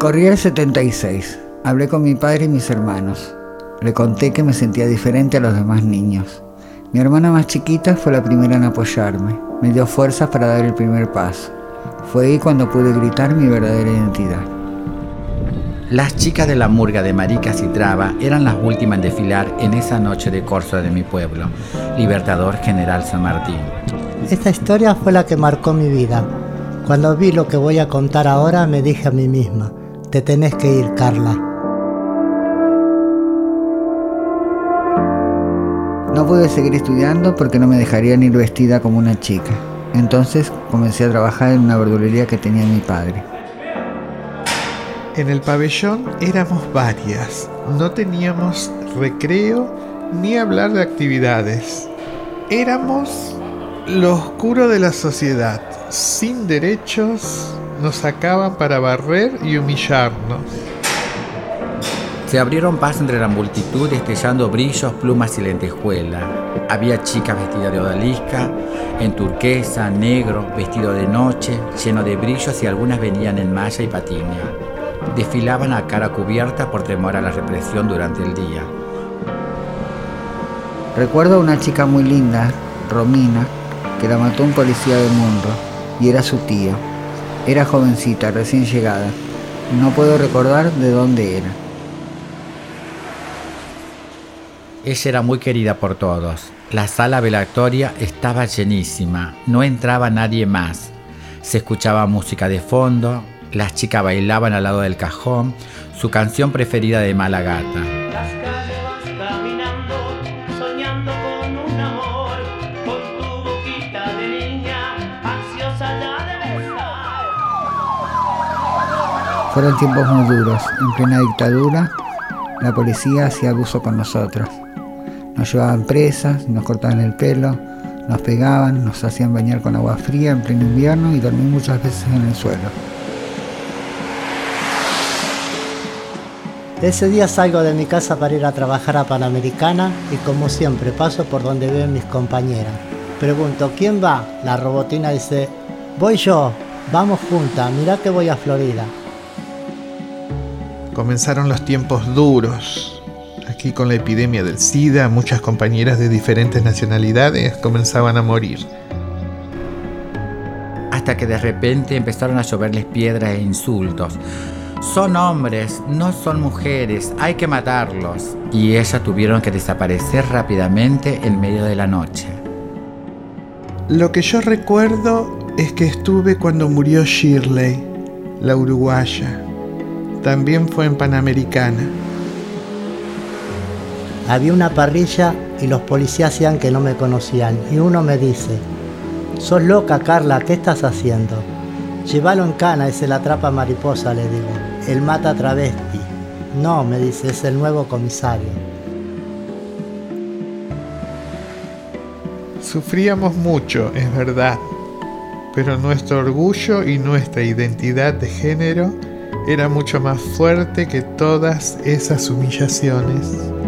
Corría el 76. Hablé con mi padre y mis hermanos. Le conté que me sentía diferente a los demás niños. Mi hermana más chiquita fue la primera en apoyarme. Me dio fuerzas para dar el primer paso. Fue ahí cuando pude gritar mi verdadera identidad. Las chicas de la murga de Maricas y Traba eran las últimas en desfilar en esa noche de corso de mi pueblo, Libertador General San Martín. Esta historia fue la que marcó mi vida. Cuando vi lo que voy a contar ahora, me dije a mí misma: te tenés que ir, Carla. No pude seguir estudiando porque no me dejarían ir vestida como una chica. Entonces comencé a trabajar en una verdulería que tenía mi padre. En el pabellón éramos varias. No teníamos recreo ni hablar de actividades. Éramos lo oscuro de la sociedad. Sin derechos, nos sacaban para barrer y humillarnos. Se abrieron paso entre la multitud destellando brillos, plumas y lentejuelas. Había chicas vestidas de odalisca, en turquesa, negro, vestido de noche, lleno de brillos, y algunas venían en malla y patiña. Desfilaban a cara cubierta por temor a la represión durante el día. Recuerdo a una chica muy linda, Romina, que la mató un policía de Munro, y era su tío. Era jovencita, recién llegada. No puedo recordar de dónde era. Ella era muy querida por todos. La sala velatoria estaba llenísima, no entraba nadie más. Se escuchaba música de fondo, las chicas bailaban al lado del cajón, su canción preferida de Mala Gata. Las calles vas caminando, soñando con un amor, con tu boquita de niña, ansiosa ya de besar. Fueron tiempos muy duros. En plena dictadura, la policía hacía abuso con nosotros. Nos llevaban presas, nos cortaban el pelo, nos pegaban, nos hacían bañar con agua fría en pleno invierno y dormí muchas veces en el suelo. Ese día salgo de mi casa para ir a trabajar a Panamericana y, como siempre, paso por donde ven mis compañeras. Pregunto: ¿quién va? La robotina dice: voy yo, vamos juntas, mirá que voy a Florida. Comenzaron los tiempos duros. Aquí, con la epidemia del SIDA, muchas compañeras de diferentes nacionalidades comenzaban a morir. Hasta que de repente empezaron a lloverles piedras e insultos. Son hombres, no son mujeres, hay que matarlos. Y ellas tuvieron que desaparecer rápidamente en medio de la noche. Lo que yo recuerdo es que estuve cuando murió Shirley, la uruguaya. También fue en Panamericana. Había una parrilla y los policías hacían que no me conocían. Y uno me dice: sos loca, Carla, ¿qué estás haciendo? Llévalo en cana, ese la atrapa mariposa, le digo. Él mata travesti. No, me dice, es el nuevo comisario. Sufríamos mucho, es verdad, pero nuestro orgullo y nuestra identidad de género era mucho más fuerte que todas esas humillaciones.